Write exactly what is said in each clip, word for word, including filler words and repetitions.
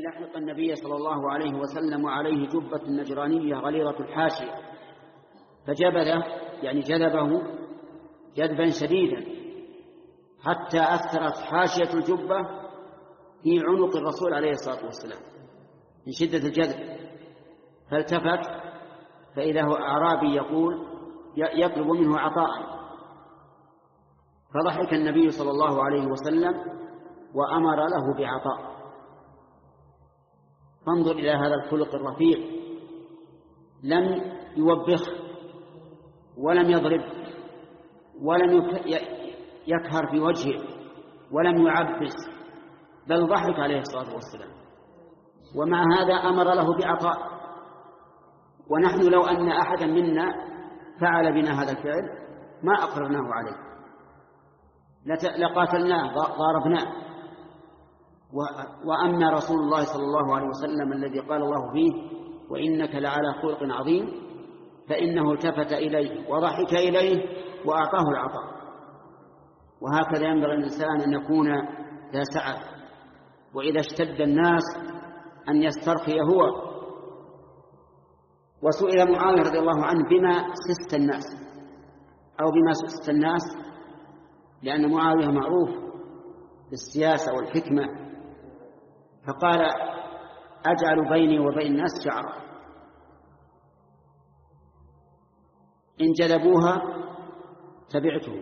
لحق النبي صلى الله عليه وسلم وعليه جبة نجرانية غليظة الحاشية، فجبله يعني جذبه جذبا شديدا حتى أثرت حاشية الجبة في عنق الرسول عليه الصلاة والسلام من شدة الجذب، فالتفت فإذا هو أعرابي يقول يطلب منه عطاء، فضحك النبي صلى الله عليه وسلم وأمر له بعطاء. فانظر إلى هذا الخلق الرفيع، لم يوبخ ولم يضرب ولم يكهر في وجهه ولم يعبس، بل ضحك عليه الصلاة والسلام، ومع هذا أمر له بعطاء. ونحن لو أن أحدا منا فعل بنا هذا الفعل ما أقررناه عليه، لقاتلناه ضاربناه. وأما رسول الله صلى الله عليه وسلم الذي قال الله فيه وإنك لعلى خلق عظيم، فإنه التفت إليه وضحك إليه وأعطاه العطاء. وهكذا ينبغي الإنسان أن يكون ذا سعة، وإذا اشتد الناس أن يسترخي هو. وسئل معاوية رضي الله عنه بما سست الناس أو بما سست الناس، لأن معاوية معروف بالسياسة والحكمة، فقال أجعل بيني وبين الناس شعرا، إن جلبوها تبعته،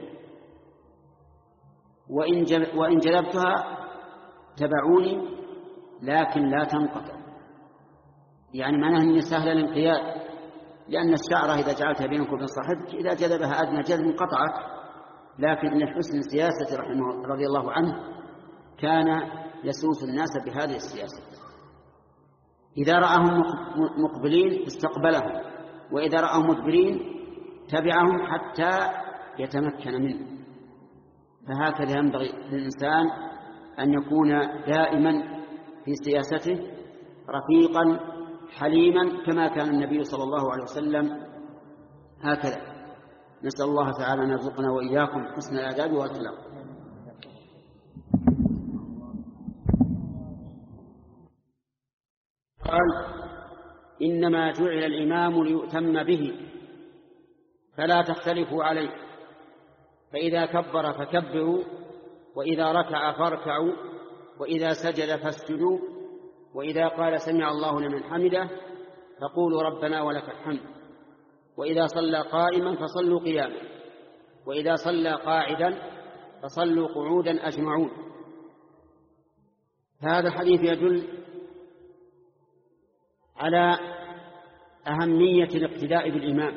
وإن, جل وإن جلبتها تبعوني، لكن لا تنقطع. يعني معناه أني سهل الانقياد، لأن الشعرة إذا جعلتها بينك وبين صاحبك إذا جلبها أدنى جلب انقطعت. لكن إن حسن السياسة رحمه رضي الله عنه كان يسوس الناس بهذه السياسة، إذا رأهم مقبلين استقبلهم، وإذا رأهم مدبرين تبعهم حتى يتمكن منه. فهكذا ينبغي للإنسان أن يكون دائما في سياسته رفيقا حليما كما كان النبي صلى الله عليه وسلم هكذا. نسأل الله تعالى أن يرزقنا وإياكم حسن الآداب والأخلاق. قال إنما جعل الإمام ليؤتم به فلا تختلفوا عليه، فإذا كبر فكبروا، وإذا ركع فاركعوا، وإذا سجد فاسجدوا، وإذا قال سمع الله لمن حمده فقولوا ربنا ولك الحمد، وإذا صلى قائما فصلوا قياما، وإذا صلى قاعدا فصلوا قعودا أجمعون. هذا الحديث يدل على أهمية الاقتداء بالإمام،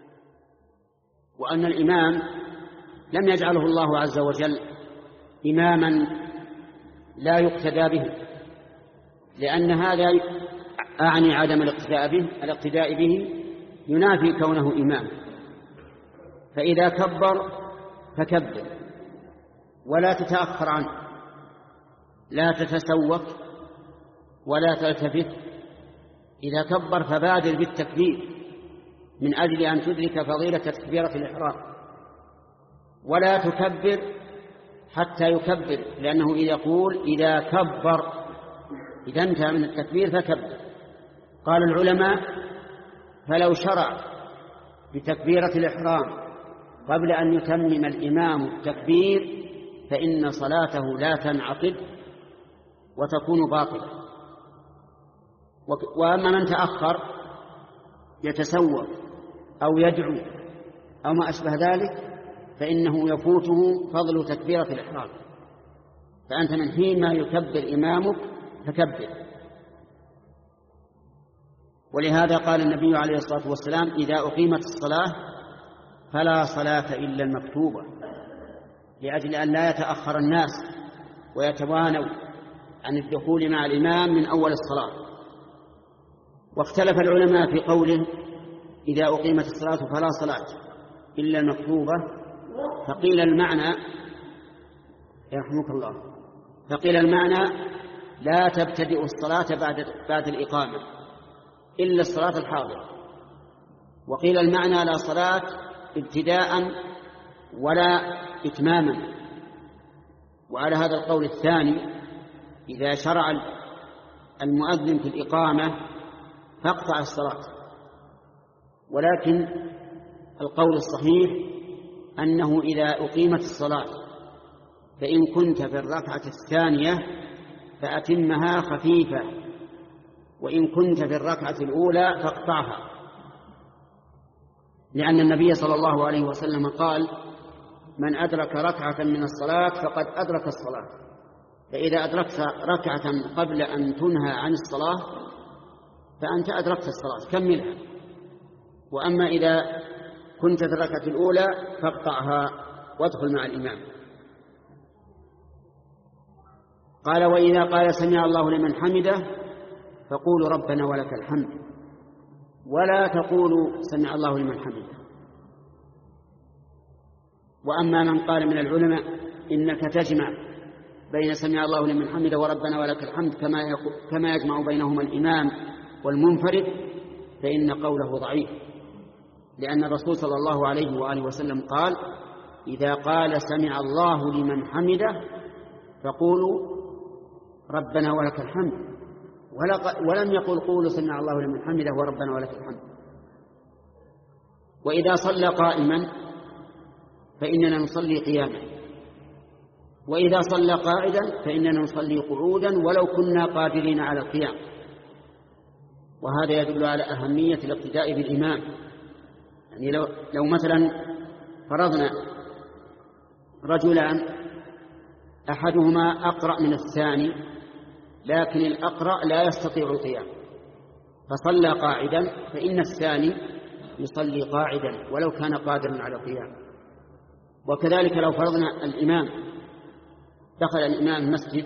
وأن الإمام لم يجعله الله عز وجل إماما لا يقتدى به، لأن هذا أعني عدم الاقتداء به الاقتداء به ينافي كونه إمام. فإذا كبر فكبر ولا تتأخر عنه، لا تتسوق ولا تلتفت. إذا كبر فبادر بالتكبير من أجل أن تدرك فضيلة تكبيرة الإحرام، ولا تكبر حتى يكبر، لأنه يقول إذا كبر، إذا انتهى من التكبير فكبر. قال العلماء فلو شرع بتكبيرة الإحرام قبل أن يتمم الإمام التكبير فإن صلاته لا تنعقد وتكون باطلة. وأما من تأخر يتسوى أو يدعو أو ما أشبه ذلك فإنه يفوته فضل تكبيرة الإحرام. فأنت من حين ما يكبر إمامك فكبر. ولهذا قال النبي عليه الصلاة والسلام إذا أقيمت الصلاة فلا صلاة إلا المكتوبة، لأجل أن لا يتأخر الناس ويتوانوا عن الدخول مع الإمام من أول الصلاة. واختلف العلماء في قوله إذا أقيمت الصلاة فلا صلاة إلا المكتوبة، فقيل المعنى يرحمك الله فقيل المعنى لا تبتدئ الصلاة بعد, بعد الإقامة إلا الصلاة الحاضرة، وقيل المعنى لا صلاة ابتداء ولا إتماما. وعلى هذا القول الثاني إذا شرع المؤذن في الإقامة فاقطع الصلاة، ولكن القول الصحيح أنه إذا أقيمت الصلاة فإن كنت في الركعة الثانية فأتمها خفيفة، وإن كنت في الركعة الأولى فاقطعها، لأن النبي صلى الله عليه وسلم قال: من أدرك ركعة من الصلاة فقد أدرك الصلاة. فإذا أدركت ركعة قبل أن تنهى عن الصلاة فأنت أدركت الصلاة، كملها. وأما إذا كنت في الركعة الأولى فاقطعها وادخل مع الإمام. قال: وإذا قال سمع الله لمن حمده فقولوا ربنا ولك الحمد، ولا تقولوا سمع الله لمن حمده. وأما من قال من العلماء إنك تجمع بين سمع الله لمن حمده وربنا ولك الحمد كما كما يجمع بينهما الإمام والمنفرد، فإن قوله ضعيف، لأن الرسول صلى الله عليه وآله وسلم قال: إذا قال سمع الله لمن حمده فقولوا ربنا ولك الحمد، ولم يقل قولوا سمع الله لمن حمده وربنا ولك الحمد. وإذا صلى قائما فإننا نصلي قياما، وإذا صلى قاعدا فإننا نصلي قعودا ولو كنا قادرين على القيام. وهذا يدل على أهمية الاقتداء بالإمام. يعني لو, لو مثلا فرضنا رجلان أحدهما أقرأ من الثاني، لكن الأقرأ لا يستطيع القيام فصلى قاعدا، فإن الثاني يصلي قاعدا ولو كان قادرا على القيام. وكذلك لو فرضنا الإمام دخل الإمام المسجد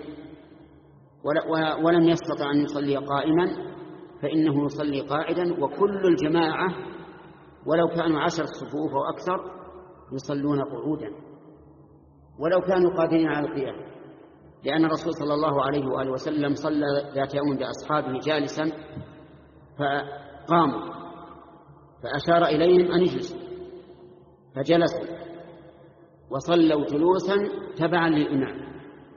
ولم يستطع أن يصلي قائما فإنه يصلي قاعدا، وكل الجماعة ولو كانوا عشر صفوف أو أكثر يصلون قعودا ولو كانوا قادرين على القيام، لأن الرسول صلى الله عليه وآله وسلم صلى ذات يوم بأصحابه جالسا فقاموا فأشار إليهم أن يجلسوا فجلسوا وصلوا جلوسا تبعا للإمام.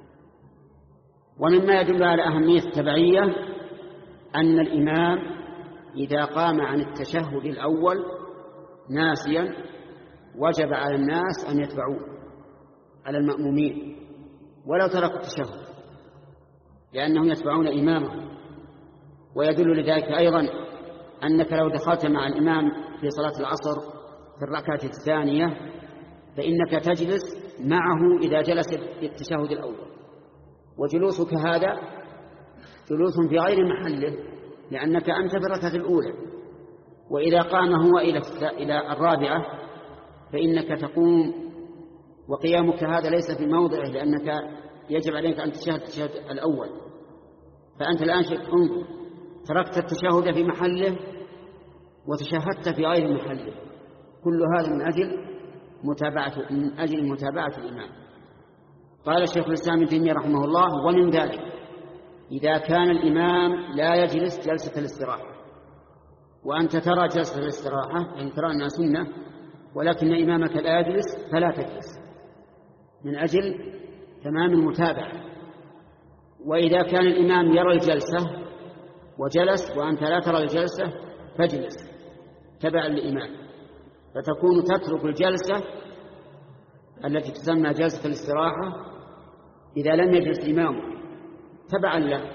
ومما يدل على أهمية التبعية أن الإمام إذا قام عن التشهد الأول ناسيا وجب على الناس أن يتبعوه على المأمومين ولو تركوا التشهد، لأنهم يتبعون إمامهم. ويدل لذلك أيضا أنك لو دخلت مع الإمام في صلاة العصر في الركعة الثانية فإنك تجلس معه إذا جلس في التشهد الأول، وجلوسك هذا جلوس في غير محله لأنك أنت في الركعة الأولى. وإذا قام هو إلى الرابعة فإنك تقوم، وقيامك هذا ليس في موضعه لأنك يجب عليك أن تشاهد التشهد الأول. فأنت الآن انظر، تركت التشهد في محله وتشهدت في غير محله، كل هذا من أجل متابعة من أجل متابعة الإمام. قال الشيخ الإسلام ابن تيمية رحمه الله: ومن ذلك إذا كان الإمام لا يجلس جلسة الاستراحة، وأنت ترى جلسة الاستراحة يعني ترى أنها سنة، ولكن إمامك لا يجلس فلا تجلس من أجل تمام المتابعة. وإذا كان الإمام يرى الجلسة وجلس وأنت لا ترى الجلسة فاجلس تبعا للإمام، فتكون تترك الجلسة التي تسمى جلسة الاستراحة إذا لم يجلس الإمام تبعا له،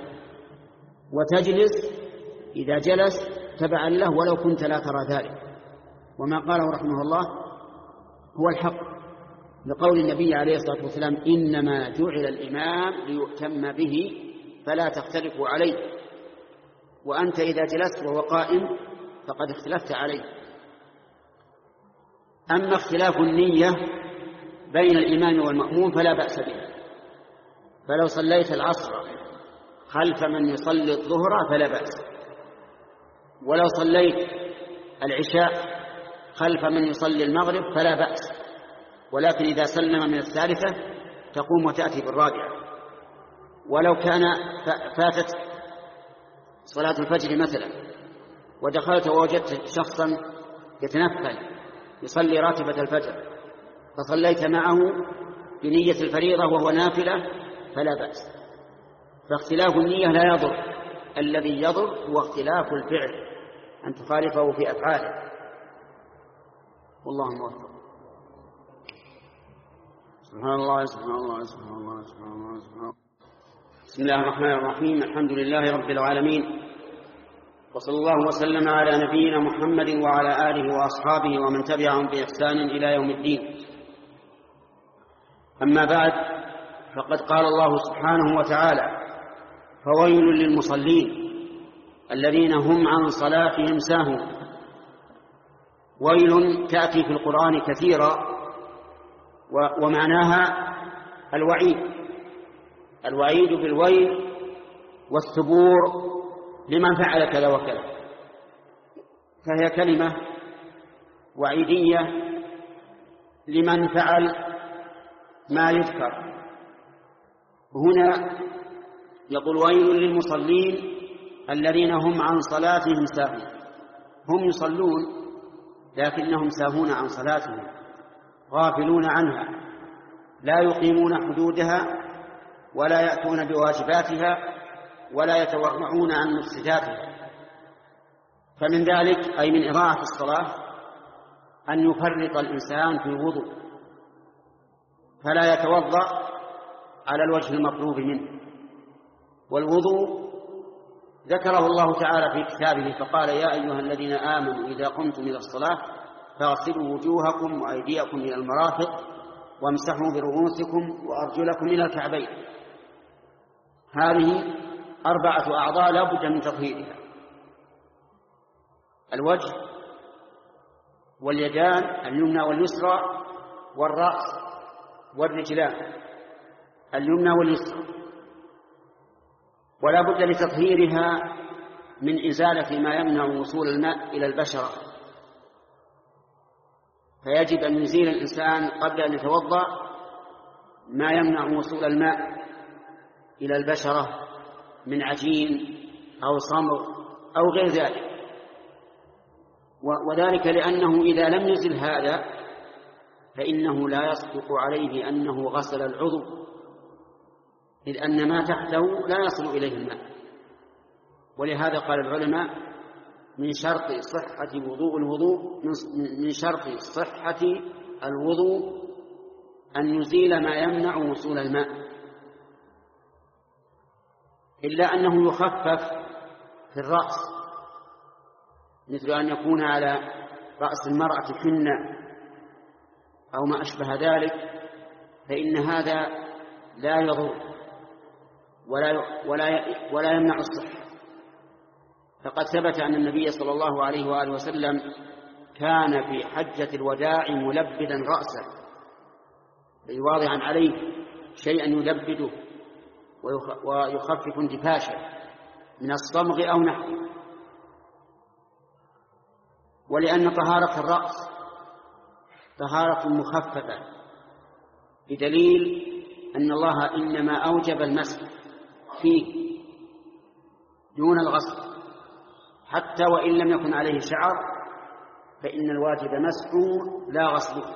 وتجلس إذا جلس تبعا له ولو كنت لا ترى ذلك. وما قاله رحمه الله هو الحق، لقول النبي عليه الصلاة والسلام: إنما جعل الإمام ليؤتم به فلا تختلفوا عليه. وأنت إذا جلست وهو قائم فقد اختلفت عليه. أما اختلاف النية بين الإمام والمأموم فلا بأس به، فلو صليت العصر خلف من يصلي الظهر فلا بأس، ولو صليت العشاء خلف من يصلي المغرب فلا بأس، ولكن إذا سلم من الثالثة تقوم وتأتي بالرابعة. ولو كان فاتت صلاة الفجر مثلا ودخلت ووجدت شخصا يتنفل يصلي راتبة الفجر فصليت معه بنية الفريضة وهو نافلة فلا بأس. فاختلاف النية لا يضر الذي يضر هو اختلاف الفعل، أن تخالفه في أفعاله. والله موفق. سبحان الله سبحان الله سبحان الله سبحان الله سبحان الله. بسم الله الرحمن الرحيم. الحمد لله رب العالمين، وصلى الله وسلم على نبينا محمد وعلى آله وأصحابه ومن تبعهم بإحسان إلى يوم الدين. أما بعد، فقد قال الله سبحانه وتعالى: فويل للمصلين الذين هم عن صلاتهم ساهون. ويل تأتي في القرآن كثيرا، ومعناها الوعيد، الوعيد بالويل والثبور لمن فعل كذا وكذا، فهي كلمة وعيدية لمن فعل ما يذكر. هنا يقول: ويل للمصلين الذين هم عن صلاتهم ساهون. هم يصلون لكنهم ساهون عن صلاتهم، غافلون عنها، لا يقيمون حدودها ولا يأتون بواجباتها ولا يتورعون عن مفسداتها. فمن ذلك، أي من إضاعة الصلاة، أن يفرط الإنسان في الوضوء فلا يتوضأ على الوجه المطلوب منه. والوضوء ذكره الله تعالى في كتابه فقال: يا أيها الذين آمنوا إذا قمتم إلى الصلاة فاغسلوا وجوهكم وأيديكم إلى المرافق وامسحوا برؤوسكم وأرجلكم إلى الكعبين. هذه أربعة أعضاء لا بد من تطهيرها: الوجه واليدان اليمنى واليسرى والرأس والرجلان اليمنى واليسرى، ولا بد لتطهيرها من إزالة ما يمنع وصول الماء إلى البشرة، فيجب أن يزيل الإنسان قبل أن يتوضأ ما يمنع وصول الماء إلى البشرة من عجين أو صمغ أو غير ذلك. وذلك لأنه إذا لم يزل هذا فإنه لا يصدق عليه أنه غسل العضو، إذ أن ما تحته لا يصل إليه الماء. ولهذا قال العلماء: من شرط صحة وضوء الوضوء من شرط صحة الوضوء أن يزيل ما يمنع وصول الماء، إلا أنه يخفف في الرأس، مثل أن يكون على رأس المرأة حنة أو ما أشبه ذلك، فإن هذا لا يضر ولا ولا ولا يمنع الصحة. فقد ثبت أن النبي صلى الله عليه وآله وسلم كان في حجة الوداع ملبدا رأسه، أي واضعا عليه شيئا يلبده ويخفف انتفاشه من الصمغ أو نحوه. ولأن طهارة الرأس طهارة مخففة، بدليل أن الله إنما أوجب المسح فيه دون الغسل، حتى وإن لم يكن عليه شعر فإن الواجب مسحه لا غسله.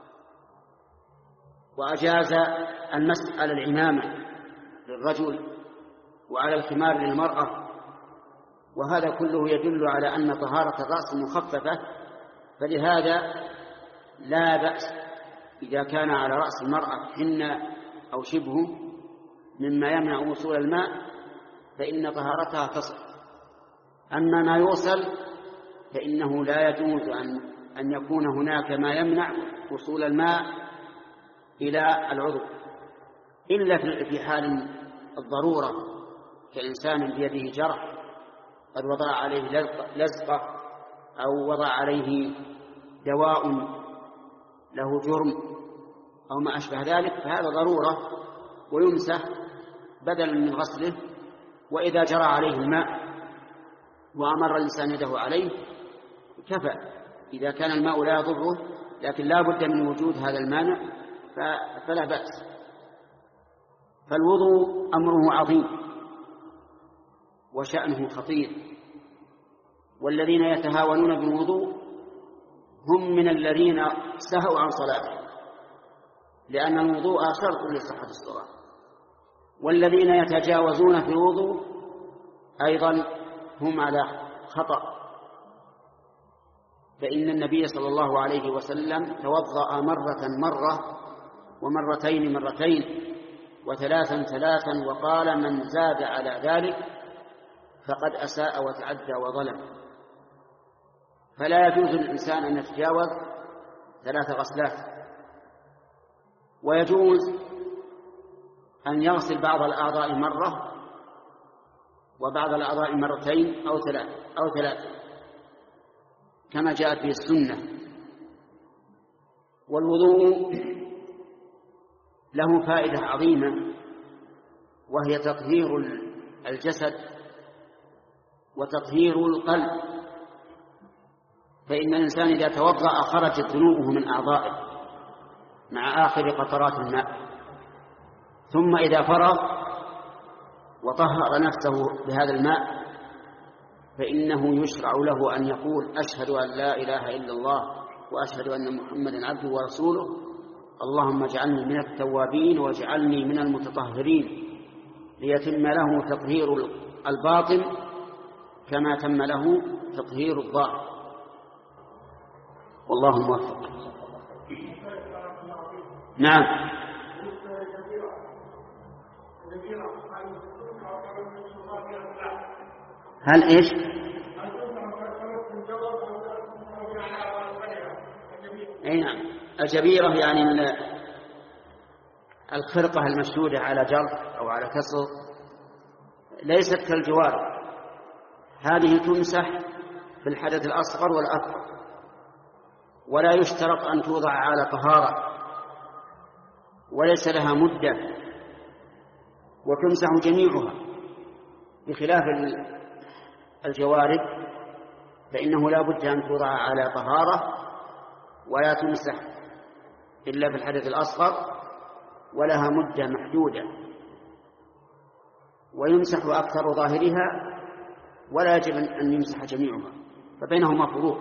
وأجاز المسح على العمامة للرجل وعلى الخمار للمرأة، وهذا كله يدل على أن طهارة الرأس مخففة. فلهذا لا بأس إذا كان على رأس المرأة حنة أو شبهه مما يمنع وصول الماء فإن طهارتها تصح. أما ما يوصل فإنه لا يجوز أن أن يكون هناك ما يمنع وصول الماء إلى العضو إلا في حال الضرورة، كإنسان بيده جرح قد وضع عليه لزقة أو وضع عليه دواء له جرم أو ما أشبه ذلك، فهذا ضرورة ويمسح بدلا من غسله. وإذا جرى عليه الماء وأمر الإنسان يده عليه كفى، إذا كان الماء لا يضره لكن لا بد من وجود هذا المانع فلا بأس. فالوضوء أمره عظيم وشأنه خطير، والذين يتهاونون بالوضوء هم من الذين سهوا عن صلاته، لأن الوضوء شرط لصحة الصلاة. والذين يتجاوزون في الوضوء أيضا هم على خطأ، فإن النبي صلى الله عليه وسلم توضأ مرة مرة ومرتين مرتين وثلاثا ثلاثا، وقال من زاد على ذلك فقد أساء وتعدى وظلم. فلا يجوز للإنسان أن يتجاوز ثلاث غسلات، ويجوز أن يغسل بعض الأعضاء مرة وبعض الأعضاء مرتين أو ثلاث أو ثلاثة كما جاءت به السنة. والوضوء له فائدة عظيمة، وهي تطهير الجسد وتطهير القلب، فإن الإنسان إذا توضأ خرجت ذنوبه من أعضائه مع آخر قطرات الماء، ثم إذا فرغ وطهر نفسه بهذا الماء فإنه يشرع له أن يقول أشهد أن لا إله إلا الله وأشهد أن محمدا عبده ورسوله، اللهم اجعلني من التوابين واجعلني من المتطهرين، ليتم له تطهير الباطن كما تم له تطهير الظاهر. والله موفق. نعم. هل إيش؟ أي نعم. الجبيرة يعني الخرقة المشدودة على جر أو على كسر، ليست كالجوار، هذه تمسح في الحدث الأصغر والأكبر، ولا يشترط أن توضع على طهارة، وليس لها مدة، وتمسح جميعها، بخلاف الجوارب فإنه لا بد أن توضع على طهارة ولا تمسح إلا في الحدث الأصغر، ولها مدة محدودة، ويمسح أكثر ظاهرها ولا يجب أن يمسح جميعها، فبينهما فروق.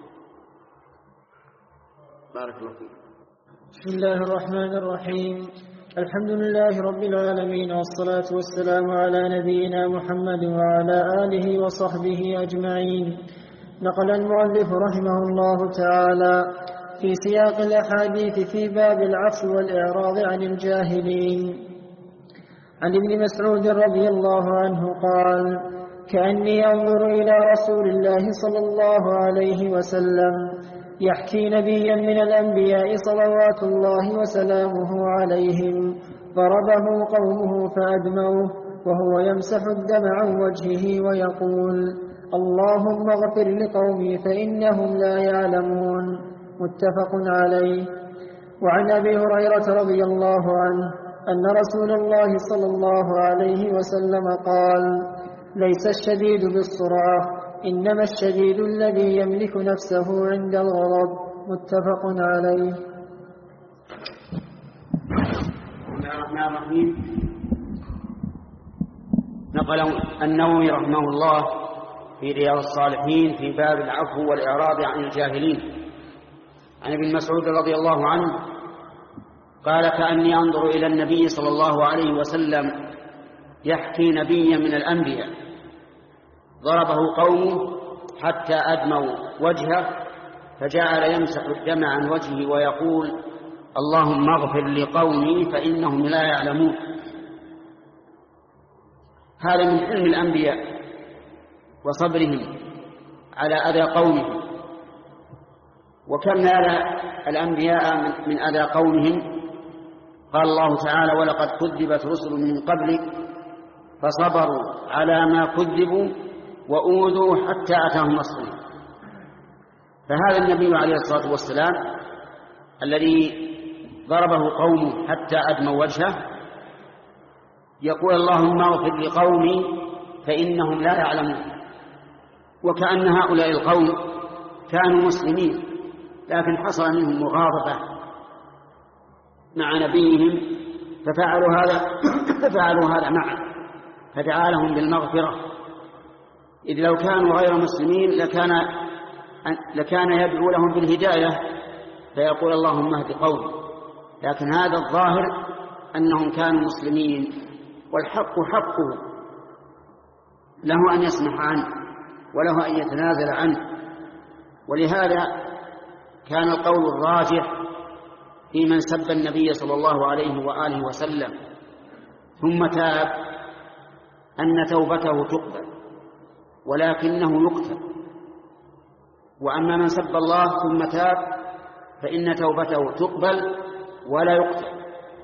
بارك الله فيك. بسم الله الرحمن الرحيم. الحمد لله رب العالمين، والصلاة والسلام على نبينا محمد وعلى آله وصحبه أجمعين. نقل المؤلف رحمه الله تعالى في سياق الأحاديث في باب العفو والإعراض عن الجاهلين عن ابن مسعود رضي الله عنه قال: كأني أنظر إلى رسول الله صلى الله عليه وسلم يحكي نبيا من الأنبياء صلوات الله وسلامه عليهم ضربه قومه فأدموه وهو يمسح الدم عن وجهه ويقول: اللهم اغفر لقومي فإنهم لا يعلمون. متفق عليه. وعن أبي هريرة رضي الله عنه أن رسول الله صلى الله عليه وسلم قال: ليس الشديد بالصراع، إنما الشديد الذي يملك نفسه عند الغضب. متفق عليه. بسم الله الرحمن الرحيم. نقل النووي رحمه الله في رياض الصالحين في باب العفو والإعراض عن الجاهلين عن ابن مسعود رضي الله عنه قال: كأني أنظر إلى النبي صلى الله عليه وسلم يحكي نبيا من الأنبياء ضربه قومه حتى أدموا وجهه فجعل يمسح الدم عن وجهه ويقول: اللهم اغفر لقومي فإنهم لا يعلمون. هذا من حلم الأنبياء وصبرهم على أذى قومهم، وكم نال الأنبياء من أذى قومهم. قال الله تعالى: ولقد كذبت رسل من قبلك فصبروا على ما كذبوا وأوذوا حتى أتاهم نصرنا. فهذا النبي عليه الصلاة والسلام الذي ضربه قومه حتى أدموا وجهه يقول: اللهم اغفر لقومي فإنهم لا يعلمون. وكأن هؤلاء القوم كانوا مسلمين، لكن حصل منهم مغاضبة مع نبيهم ففعلوا هذا ففعلوا هذا معه، فدعا لهم بالمغفرة. إذ لو كانوا غير مسلمين لكان لكان يدعو لهم بالهداية فيقول: اللهم اهد قومي. لكن هذا الظاهر أنهم كانوا مسلمين، والحق حقه، له أن يسمح عنه وله أن يتنازل عنه. ولهذا كان القول الراجح في من سب النبي صلى الله عليه وآله وسلم ثم تاب أن توبته تقبل ولكنه يقتل، وأما من سب الله ثم تاب فإن توبته تقبل ولا يقتل.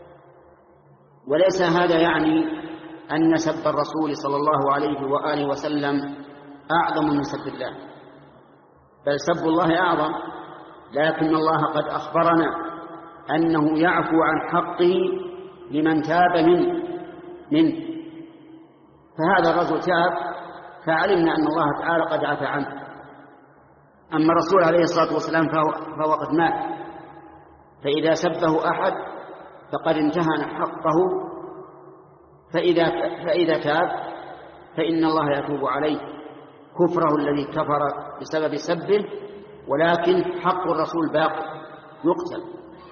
وليس هذا يعني أن سب الرسول صلى الله عليه وآله وسلم أعظم من سب الله، بل سب الله أعظم، لكن الله قد أخبرنا أنه يعفو عن حقه لمن تاب منه, منه فهذا الرجل تاب فعلمنا أن الله تعالى قد عفى عنه. أما الرسول عليه الصلاة والسلام فهو, فهو قد مات، فإذا سبه أحد فقد انتهى حقه، فإذا, فإذا تاب فإن الله يتوب عليه كفره الذي كفر بسبب سبه، ولكن حق الرسول باقي يقتل.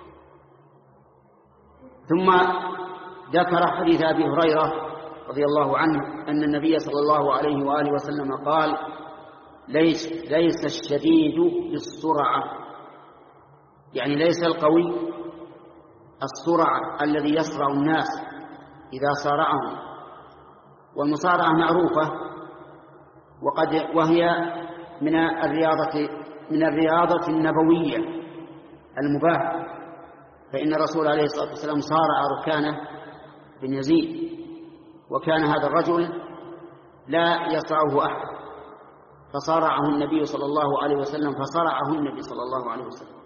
ثم ذكر حديث أبي هريرة رضي الله عنه أن النبي صلى الله عليه وآله وسلم قال: ليس, ليس الشديد بالسرعة، يعني ليس القوي السرعة الذي يسرع الناس إذا صارعهم، والمصارعة معروفة وقد وهي من الرياضة من الرياضة النبوية المباحة، فإن الرسول عليه الصلاة والسلام صارع ركانة بن يزيد، وكان هذا الرجل لا يصرعه أحد فصارعه النبي صلى الله عليه وسلم فصرعه النبي صلى الله عليه وسلم.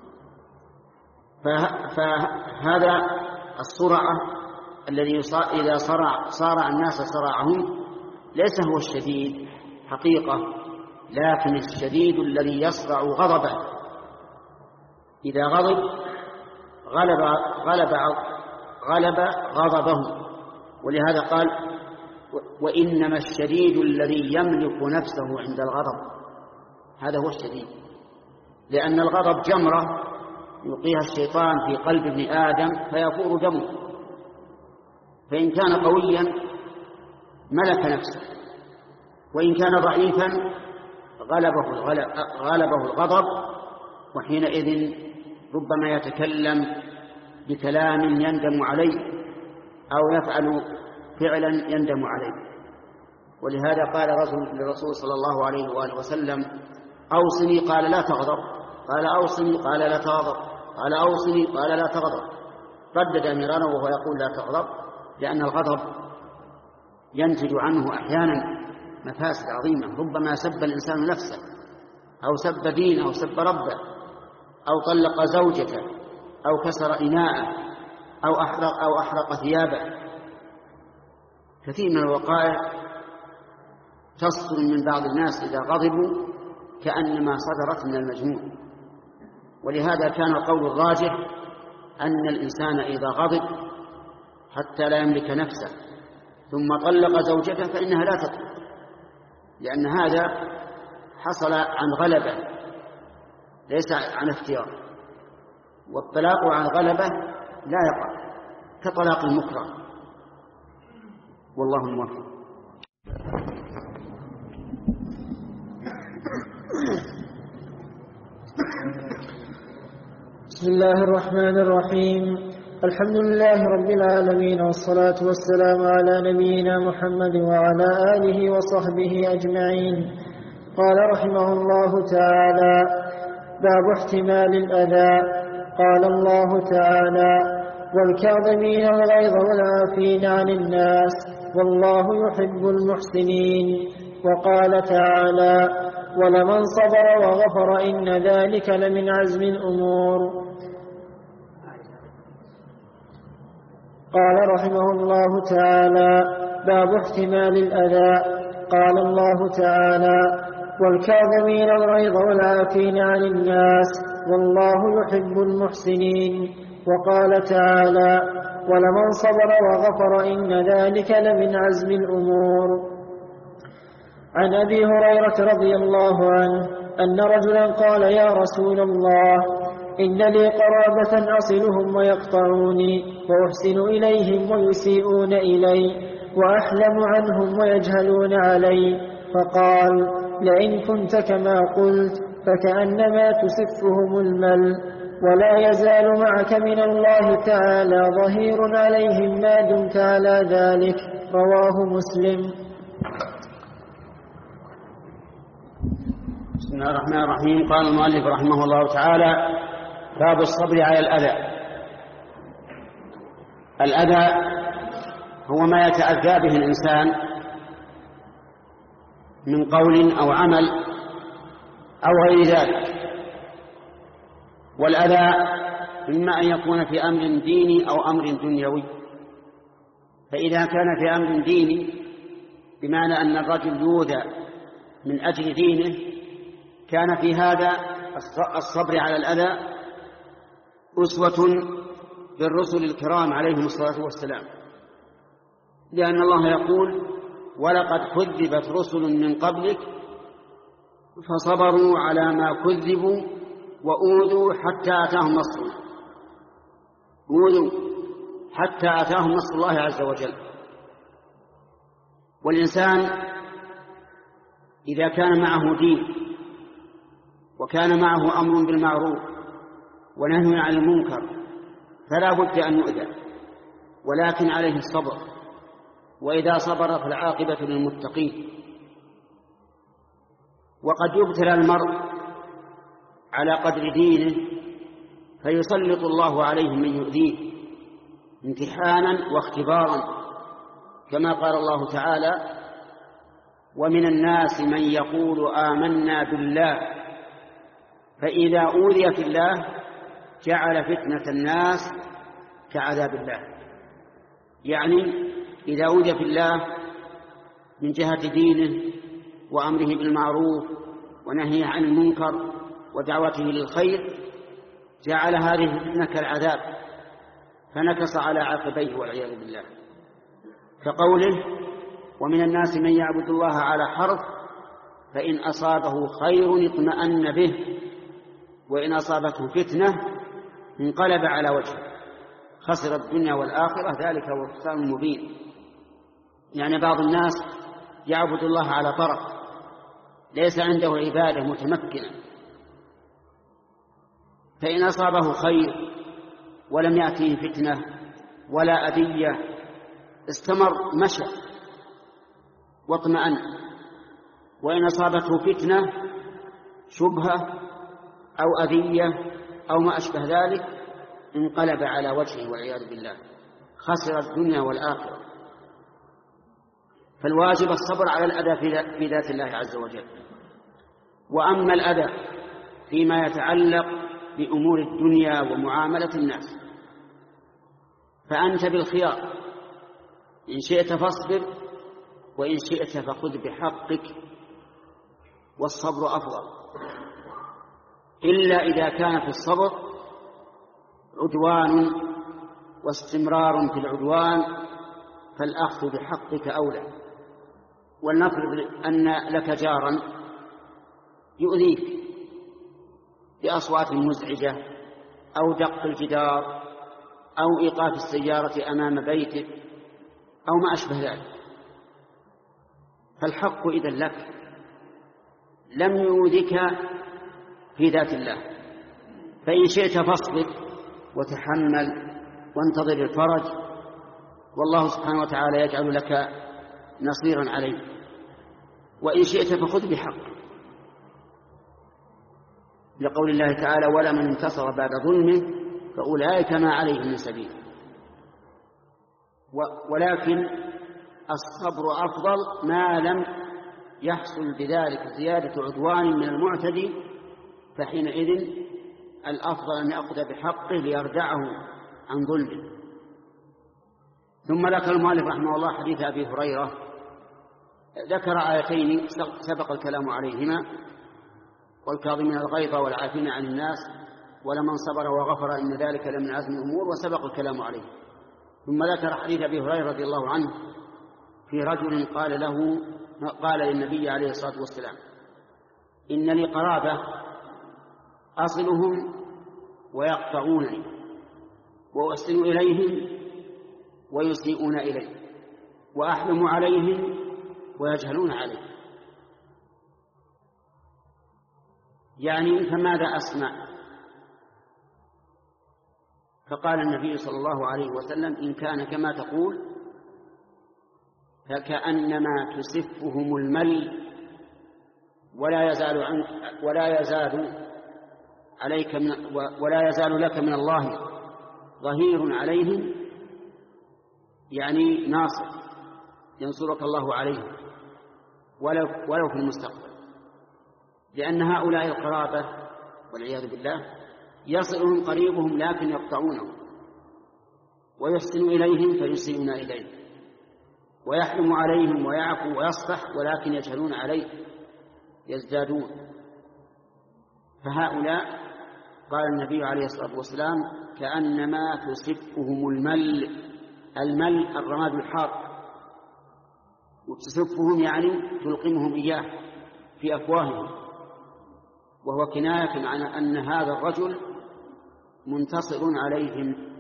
فهذا السرعة الذي إذا صرع صارع الناس صراعهم ليس هو الشديد حقيقة، لكن الشديد الذي يصرع غضبه، إذا غضب غلب غلب غلب غضبه. ولهذا قال: وإنما الشديد الذي يملك نفسه عند الغضب. هذا هو الشديد، لأن الغضب جمرة يلقيها الشيطان في قلب ابن آدم فيفور دمه، فإن كان قويا ملك نفسه، وإن كان ضعيفا غلبه غلبه الغضب، وحينئذ ربما يتكلم بكلام يندم عليه أو يفعل فعلا يندم عليه. ولهذا قال رجل للرسول صلى الله عليه وآله وسلم: أوصني، قال: لا تغضب. قال: أوصني، قال: لا تغضب. قال: أوصني، قال: لا تغضب. ردد مرارا وهو يقول: لا تغضب، لأن الغضب ينتج عنه أحيانا مفاسد عظيمة، ربما سب الإنسان نفسه أو سب دينه أو سب ربه أو طلق زوجته أو كسر إناءه أو أحرق, أو أحرق ثيابه. كثير من الوقائع تصدر من بعض الناس إذا غضبوا كأنما صدرت من المجنون. ولهذا كان القول الراجح أن الإنسان إذا غضب حتى لا يملك نفسه ثم طلق زوجته فإنها لا تطلق، لأن هذا حصل عن غلبة ليس عن اختيار، والطلاق عن غلبة لا يقع كطلاق المكره. والله الموفق. بسم الله الرحمن الرحيم. الحمد لله رب العالمين، والصلاة والسلام على نبينا محمد وعلى آله وصحبه أجمعين. قال رحمه الله تعالى: باب احتمال الأذى. قال الله تعالى: والكاظمين الغيظ والعافين عن الناس والله يحب المحسنين. وقال تعالى: ولمن صبر وغفر إن ذلك لمن عزم الأمور. قال رحمه الله تعالى: باب احتمال الأذى. قال الله تعالى: والكاظمين الغيظ والعافين عن الناس والله يحب المحسنين. وقال تعالى: ولمن صبر وغفر إن ذلك لمن عزم الأمور. عن أبي هريرة رضي الله عنه أن رجلا قال: يا رسول الله، إن لي قرابة أصلهم ويقطعوني وأحسن إليهم ويسيئون إلي، وأحلم عنهم ويجهلون علي. فقال: لئن كنت كما قلت فكأنما تسفهم المل، ولا يزال معك من الله تعالى ظهير عليهم ما دمت على ذلك. رواه مسلم. بسم الله الرحمن الرحيم. قال المؤلف رحمه الله تعالى: باب الصبر على الأذى. الأذى هو ما يتأذى به الإنسان من قول أو عمل أو غير ذلك، والأذى إما أن يكون في أمر ديني أو أمر دنيوي. فإذا كان في أمر ديني بمعنى أن الرجل يؤذى من أجل دينه، كان في هذا الصبر على الأذى أسوة بالرسل الكرام عليهم الصلاة والسلام، لأن الله يقول: ولقد كذبت رسل من قبلك فصبروا على ما كذبوا وأوذوا حتى أتاهم نصرنا. أوذوا حتى أتاهم نصر الله عز وجل. والإنسان إذا كان معه دين وكان معه أمر بالمعروف ونهي عن المنكر فلا بد أن يؤذى، ولكن عليه الصبر، وإذا صبر فالعاقبة للمتقين. وقد يبتلى المرء على قدر دينه فيسلط الله عليه من يؤذيه امتحانا واختبارا، كما قال الله تعالى: ومن الناس من يقول آمنا بالله فإذا أوذي في الله جعل فتنة الناس كعذاب الله. يعني إذا أوذي في الله من جهة دينه وأمره بالمعروف ونهيه عن المنكر ودعوته للخير جعل هذه الفتنة كالعذاب، فنكص على عقبيه والعياذ بالله. كقوله: ومن الناس من يعبد الله على حرف فإن أصابه خير اطمأن به وإن أصابته فتنة انقلب على وجهه خسر الدنيا والآخرة ذلك هو الخسران المبين. يعني بعض الناس يعبد الله على طرف، ليس عنده عبادة متمكنة، فإن أصابه خير ولم يأتيه فتنة ولا أذية استمر مشى واطمأن، وإن أصابته فتنة شبهة أو أذية أو ما أشبه ذلك انقلب على وجهه والعياذ بالله خسر الدنيا والآخرة. فالواجب الصبر على الأذى في ذات الله عز وجل. وأما الأذى فيما يتعلق بأمور الدنيا ومعاملة الناس فأنت بالخيار، إن شئت فاصبر وإن شئت فخذ بحقك، والصبر أفضل، إلا إذا كان في الصبر عدوان واستمرار في العدوان فالأخذ بحقك أولى. ولنفرض أن لك جارا يؤذيك بأصوات مزعجة أو دق الجدار أو إيقاف السيارة أمام بيتك أو ما أشبه ذلك، فالحق إذن لك، لم يؤذك في ذات الله. فإن شئت فاصبر وتحمل وانتظر الفرج، والله سبحانه وتعالى يجعل لك نصيرا عليه. وإن شئت فخذ بحق، لقول الله تعالى: ولا من انتصر بعد ظلمه فأولئك ما عليهم من سبيل. ولكن الصبر أفضل ما لم يحصل بذلك زيادة عدوان من المعتدي، فحينئذ الأفضل أن يأخذ بحقه ليردعه عن ظلمه. ثم ذكر المؤلف رحمه الله حديث أبي هريرة، ذكر آيتين سبق الكلام عليهما: والكاظمين الغيظ والعافين عن الناس ولمن صبر وغفر إن ذلك لمن عزم الأمور، وسبق الكلام عليه. ثم ذكر حديث أبي هريرة رضي الله عنه في رجل قال له قال للنبي عليه الصلاة والسلام: إن لي قرابة أصلهم ويقطعونني وأحسن إليهم ويسيئون إلي، وأحلم عليهم ويجهلون عليه. يعني فماذا أصنع؟ فقال النبي صلى الله عليه وسلم: إن كان كما تقول فكأنما تسفهم المل ولا يزال عنك ولا يزال عليك من ولا يزال لك من الله ظهير عليهم، يعني ناصر ينصرك الله عليهم ولو, ولو في المستقبل، لأن هؤلاء القرابة والعياذ بالله يصلهم قريبهم لكن يقطعونه، ويحسن إليهم فيسيئون إليه، ويحلم عليهم ويعفو ويصفح ولكن يجهلون عليه يزدادون. فهؤلاء قال النبي عليه الصلاة والسلام: كأنما تسفهم المل. المل الرماد الحار، وتسفهم يعني تلقمهم إياه في أفواههم، وهو كناية عن أن هذا الرجل منتصر عليهم.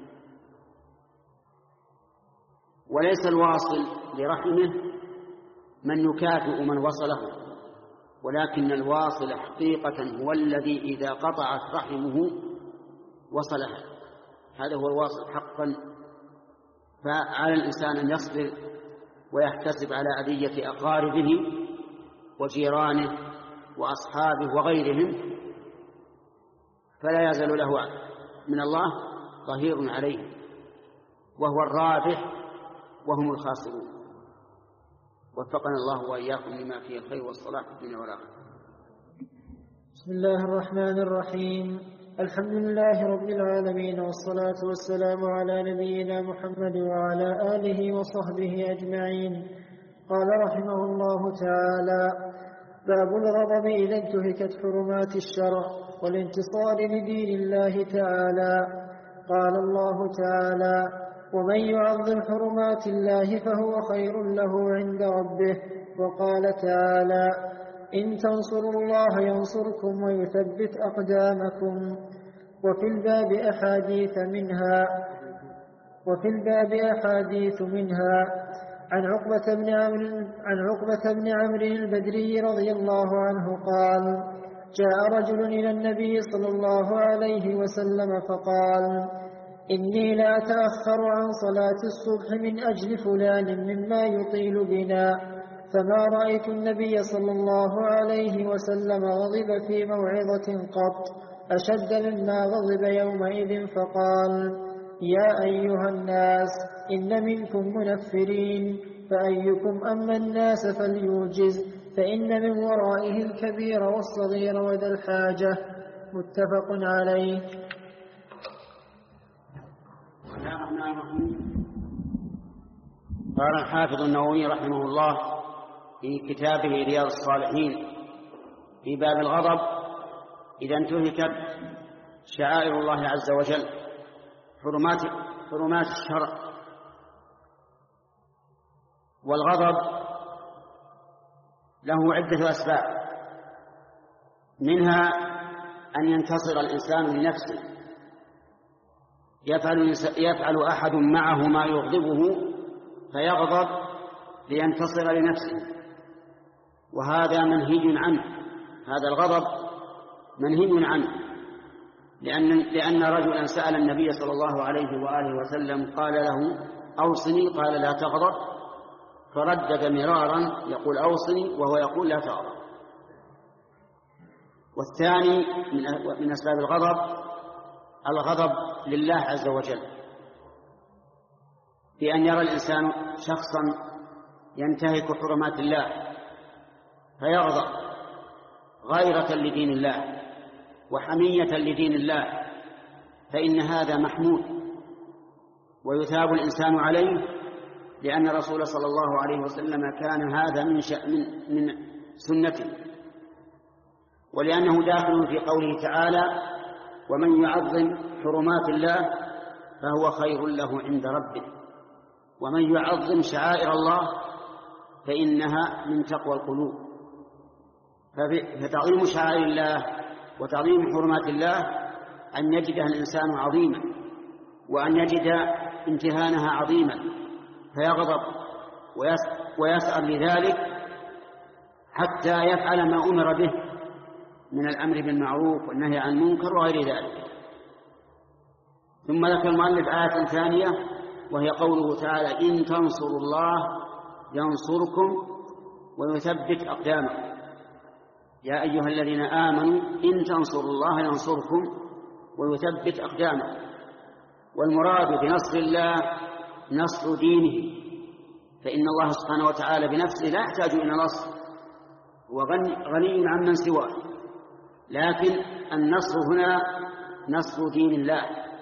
وليس الواصل لرحمه من يكافئ من وصله، ولكن الواصل حقيقة هو الذي إذا قطعت رحمه وصلها، هذا هو الواصل حقا. فعلى الإنسان أن يصبر ويحتسب على أذية أقاربه وجيرانه وأصحابه وغيرهم، فلا يزال له من الله ظهير عليه، وهو الرابح وهم الخاسرون. وفقنا الله وإياكم لما فيه الخير والصلاح في الدنيا والآخرة. بسم الله الرحمن الرحيم. الحمد لله رب العالمين، والصلاة والسلام على نبينا محمد وعلى آله وصحبه أجمعين. قال رحمه الله تعالى: باب الغضب إذا انتهكت حرمات الشرع والانتصار لدين الله تعالى. قال الله تعالى: ومن يعظم حرمات الله فهو خير له عند ربه. وقال تعالى: إن تنصروا الله ينصركم ويثبت أقدامكم. وفي الباب أحاديث منها وفي الباب أحاديث منها عن عقبة بن عمرو عن عقبة بن عمرو البدري رضي الله عنه قال: جاء رجل إلى النبي صلى الله عليه وسلم فقال: إني لا أتأخر عن صلاة الصبح من أجل فلان مما يطيل بنا. فما رأيت النبي صلى الله عليه وسلم غضب في موعظة قط أشد مما غضب يومئذ، فقال: يا أيها الناس إن منكم منفرين، فأيكم أما الناس فليوجز، فإن من ورائه الكبير والصغير وذا الحاجة. متفق عليه. قال الحافظ النووي رحمه الله في كتابه رياض الصالحين في باب الغضب إذا انتهكت شعائر الله عز وجل، حرمات حرمات الشرع. والغضب له عدة أسباب، منها أن ينتصر الإنسان لنفسه، يفعل, يفعل أحد معه ما يغضبه فيغضب لينتصر لنفسه، وهذا منهي عنه. هذا الغضب منهي عنه، لأن, لأن رجلا سأل النبي صلى الله عليه وآله وسلم قال له: أوصني، قال: لا تغضب، فردد مرارا يقول: أوصني، وهو يقول: لا تغضب. والثاني من أسباب الغضب الغضب لله عز وجل، بأن يرى الإنسان شخصا ينتهك حرمات الله فيغضب غيرة لدين الله وحمية لدين الله، فإن هذا محمود ويثاب الإنسان عليه، لأن الرسول صلى الله عليه وسلم كان هذا من من من سنته، ولأنه داخل في قوله تعالى: ومن يعظم حرمات الله فهو خير له عند ربه. ومن يعظم شعائر الله فإنها من تقوى القلوب. فتعظيم شعائر الله وتعظيم حرمات الله أن يجدها الإنسان عظيما، وأن يجد امتهانها عظيما فيغضب ويسأل لذلك حتى يفعل ما أمر به من الأمر بالمعروف والنهي عن المنكر وغير ذلك. ثم ذكر المؤلف آية ثانية وهي قوله تعالى إن تنصروا الله ينصركم ويثبت أقدامكم. يا أيها الذين آمنوا إن تنصروا الله ينصركم ويثبت أقدامكم. والمراد بنصر الله نصر دينه، فإن الله سبحانه وتعالى بنفسه لا يحتاج إلى نصر، هو غني عمن سواه، لكن النصر هنا نصر دين الله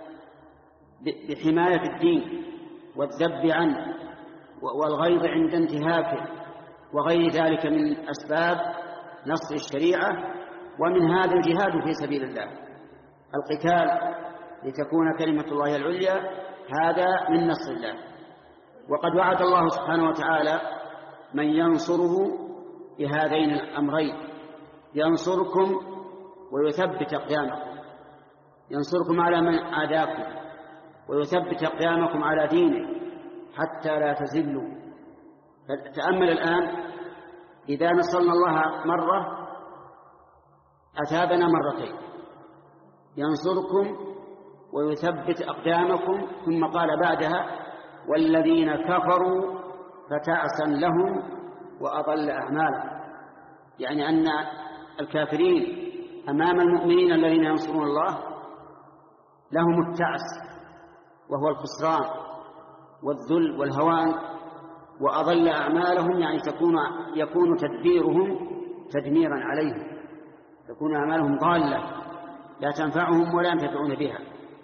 بحماية الدين والذب عنه والغيظ عند انتهاكه وغير ذلك من أسباب نصر الشريعة. ومن هذا الجهاد في سبيل الله، القتال لتكون كلمة الله العليا، هذا من نصر الله. وقد وعد الله سبحانه وتعالى من ينصره بهذين الأمرين، ينصركم ويثبت أقدامكم، ينصركم على من عاداكم ويثبت أقدامكم على دينه حتى لا تزلوا. تأمل الآن، إذا نصرنا الله مرة أثابنا مرتين، ينصركم ويثبت أقدامكم، ثم قال بعدها والذين كفروا فتعسا لهم وأضل أعمالهم، يعني أن الكافرين أمام المؤمنين الذين ينصرون الله لهم التعس وهو الخسران والذل والهوان، وأضل أعمالهم يعني تكون يكون تدبيرهم تدميرا عليهم، تكون أعمالهم ضالة لا تنفعهم ولا ينتفعون بها.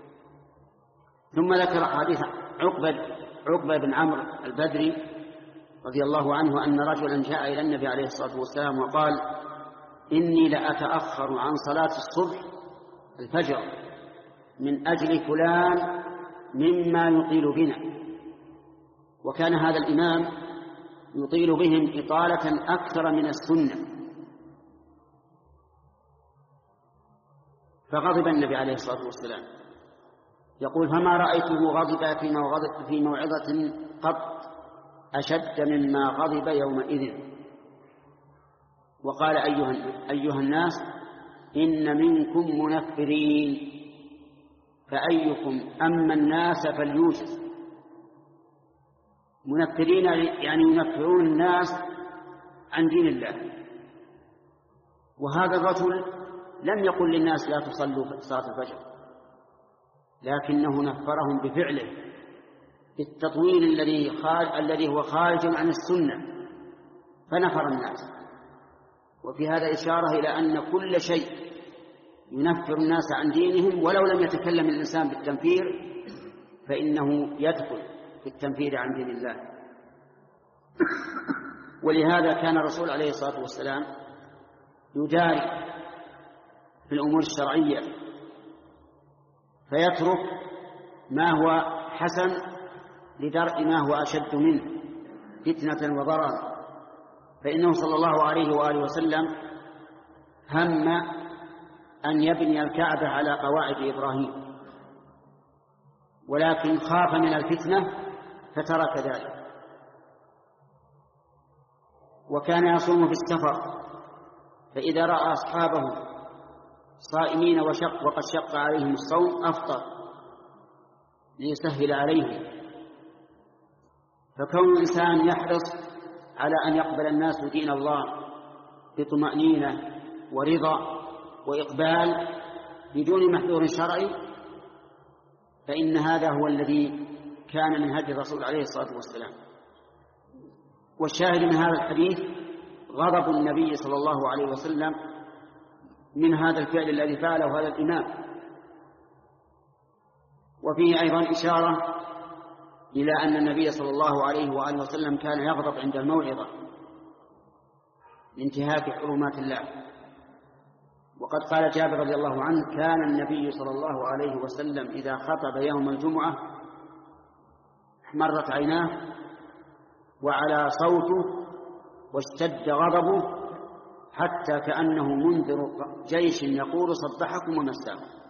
ثم ذكر حديث عقبة عقبة بن عمرو البدري رضي الله عنه أن رجلا جاء إلى النبي عليه الصلاة والسلام وقال إني لأتأخر عن صلاة الصبح الفجر من أجل فلان مما يطيل بنا. وكان هذا الإمام يطيل بهم إطالة أكثر من السنة، فغضب النبي عليه الصلاة والسلام، يقول فما رأيته غضب في موعظة قط أشد مما غضب يومئذ. وقال أيها, أيها الناس إن منكم منفرين فأيكم أما الناس فليوجز. منفرين يعني ينفرون الناس عن دين الله. وهذا الرجل لم يقل للناس لا تصلوا صلاة الفجر، لكنه نفرهم بفعله بالتطويل الذي الذي هو خارج عن السنة، فنفر الناس. وفي هذا إشارة إلى أن كل شيء ينفر الناس عن دينهم ولو لم يتكلم الإنسان بالتنفير فإنه يدخل في التنفير عن دين الله. ولهذا كان الرسول عليه الصلاة والسلام يجاري في الأمور الشرعية فيترك ما هو حسن لدرء ما هو أشد منه فتنة وضررا. فإنه صلى الله عليه وآله وسلم هم أن يبني الكعبة على قواعد إبراهيم، ولكن خاف من الفتنة فترك ذلك. وكان يصوم في السفر، فإذا رأى أصحابه صائمين وشق وقد شق عليهم الصوم أفطر ليسهل عليهم. فكون الإنسان يحرص على أن يقبل الناس دين الله بطمأنينة ورضا وإقبال بدون محذور شرعي، فإن هذا هو الذي كان من هدي الرسول عليه الصلاة والسلام. والشاهد من هذا الحديث غضب النبي صلى الله عليه وسلم من هذا الفعل الذي فعله هذا الإمام. وفيه أيضا إشارة إلى أن النبي صلى الله عليه وآله وسلم كان يغضب عند الموعظة لانتهاك حرمات الله. وقد قال جابر رضي الله عنه كان النبي صلى الله عليه وسلم إذا خطب يوم الجمعة احمرت عيناه وعلى صوته واشتد غضبه حتى كأنه منذر جيش يقول صبحكم ومساكم.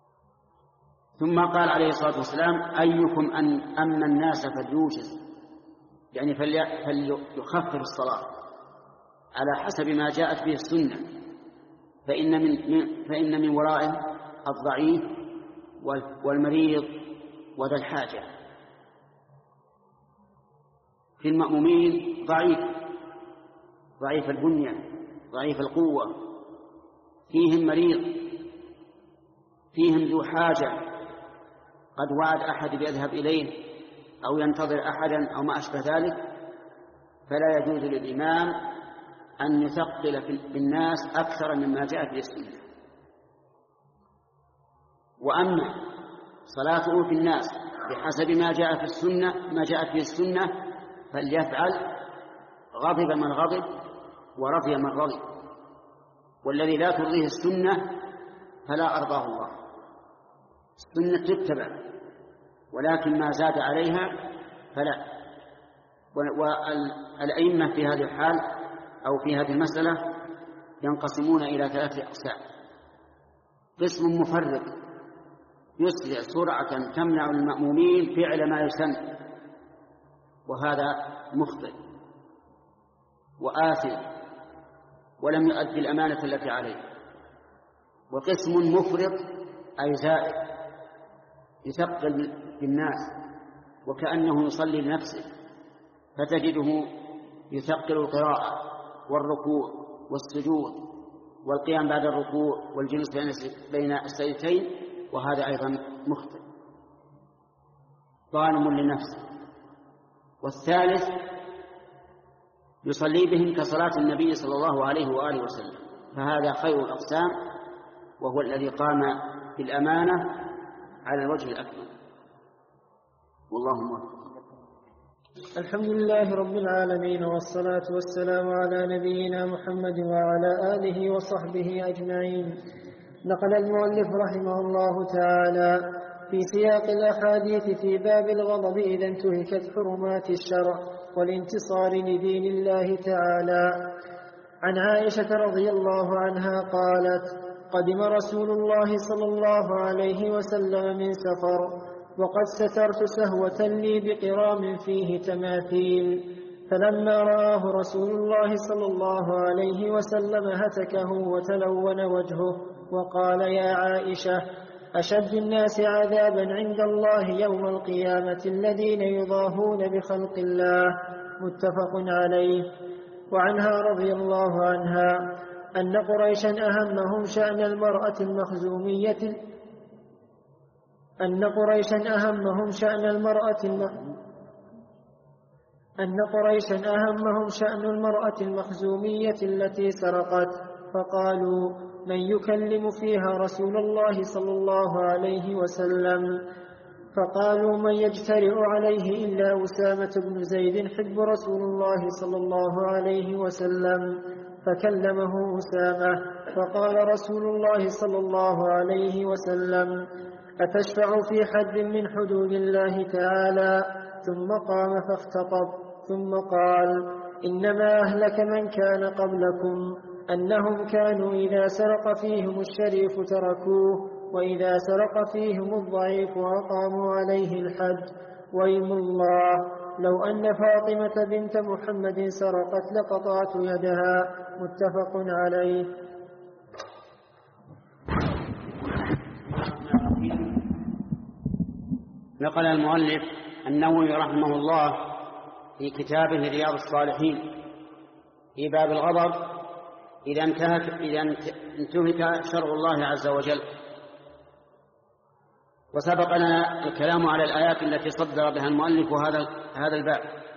ثم قال عليه الصلاة والسلام أيكم أن أما الناس فليوجز، يعني فليخفف الصلاة على حسب ما جاءت به السنة، فإن من, فإن من ورائه الضعيف والمريض وذا الحاجة. في المأمومين ضعيف ضعيف البنية ضعيف القوة، فيهم مريض، فيهم ذو حاجة قد وعد أحد بيذهب إليه أو ينتظر أحدا أو ما أشبه ذلك، فلا يجوز للإمام أن يثقل بالناس أكثر مما جاء في السنة. وأما صلاته في الناس بحسب ما جاء في السنة ما جاءت في السنة فليفعل، غضب من غضب ورضي من رضي، والذي لا ترضيه السنة فلا أرضاه الله. السنة تتبع، ولكن ما زاد عليها فلا. والأئمة في هذه الحال أو في هذه المسألة ينقسمون إلى ثلاثة أقسام: قسم مفرط يسرع سرعة تمنع المأمومين فعل ما يسن، وهذا مخطئ وآثم ولم يؤدي الأمانة التي عليه. وقسم مفرط أي زائد يثقل بالناس وكأنه يصلي لنفسه، فتجده يثقل القراءة والركوع والسجود والقيام بعد الركوع والجلوس بين السجدتين، وهذا أيضا مخطئ ظالم لنفسه. والثالث يصلي بهم كصلاة النبي صلى الله عليه وآله وسلم، فهذا خير الأقسام وهو الذي قام بالأمانة على الوجه الأكمل، والله موفق. الحمد لله رب العالمين، والصلاة والسلام على نبينا محمد وعلى آله وصحبه أجمعين. نقل المؤلف رحمه الله تعالى في سياق الأحاديث في باب الغضب إذا انتهكت حرمات الشرع والانتصار لدين الله تعالى عن عائشة رضي الله عنها قالت: قدم رسول الله صلى الله عليه وسلم من سفر وقد سترت سهوة لي بقرام فيه تماثيل، فلما رآه رسول الله صلى الله عليه وسلم هتكه وتلون وجهه وقال: يا عائشة، أشد الناس عذابا عند الله يوم القيامة الذين يضاهون بخلق الله. متفق عليه. وعنها رضي الله عنها أن قريشا أهمهم شأن المرأة المخزومية أن قريشا أهمهم شأن المرأة الم... أن قريشا أهمهم شأن المرأة المخزومية التي سرقت، فقالوا: من يكلم فيها رسول الله صلى الله عليه وسلم؟ فقالوا: من يجترئ عليه إلا أسامة بن زيد حب رسول الله صلى الله عليه وسلم. فكلمه أسامة فقال رسول الله صلى الله عليه وسلم: أتشفع في حد من حدود الله تعالى؟ ثم قام فاختطب ثم قال: إنما أهلك من كان قبلكم أنهم كانوا إذا سرق فيهم الشريف تركوه، وإذا سرق فيهم الضعيف أقاموا عليه الحد. ويم الله لو أن فاطمة بنت محمد سرقت لقطعت يدها. متفق عليه. نقل المؤلف النووي رحمه الله في كتابه رياض الصالحين في باب الغضب إذا انتهك إذا انتهك شرع الله عز وجل. وسبق لنا الكلام على الآيات التي صدر بها المؤلف هذا هذا الباب.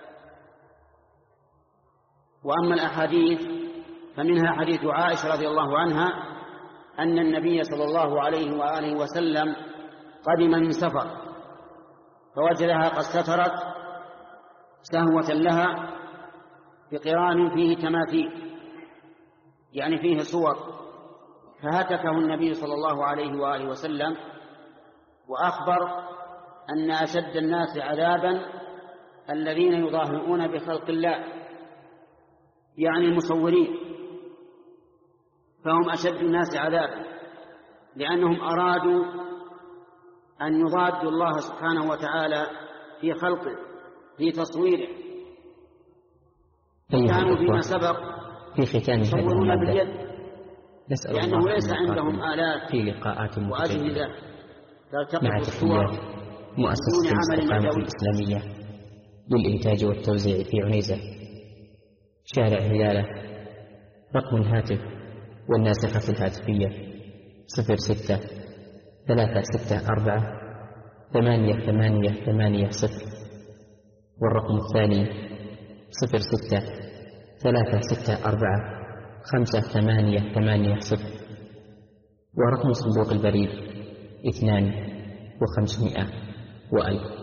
وأما الأحاديث فمنها حديث عائشة رضي الله عنها أن النبي صلى الله عليه وآله وسلم قدم من سفر فوجدها قد سترت سهوة لها بقران فيه تماثيل، يعني فيه صور، فهتكه النبي صلى الله عليه وآله وسلم وأخبر أن أشد الناس عذابا الذين يضاهئون بخلق الله، يعني المصورين، فهم أشد الناس عذابا لأنهم أرادوا أن يضادوا الله سبحانه وتعالى في خلقه في تصويره، كانوا فيما سبق في ختام هذه يصورون المادة باليد نسأل لأنه الله ليس أن عندهم يلقاكم آلات في لقاءات متجددة وأجهزة تلتقط مع الصور تحيات مؤسسة بدون عمل الاستقامة يدوي. الإسلامية للإنتاج والتوزيع في عنيزة، شارع هلالة. رقم الهاتف والناسخة الهاتفية صفر ستة ثلاثة ستة أربعة ثمانية ثمانية ثمانية صفر، والرقم الثاني صفر ستة ثلاثة ستة أربعة خمسة ثمانية ثمانية صفر، ورقم صندوق البريد اثنان وخمسمائة وألف.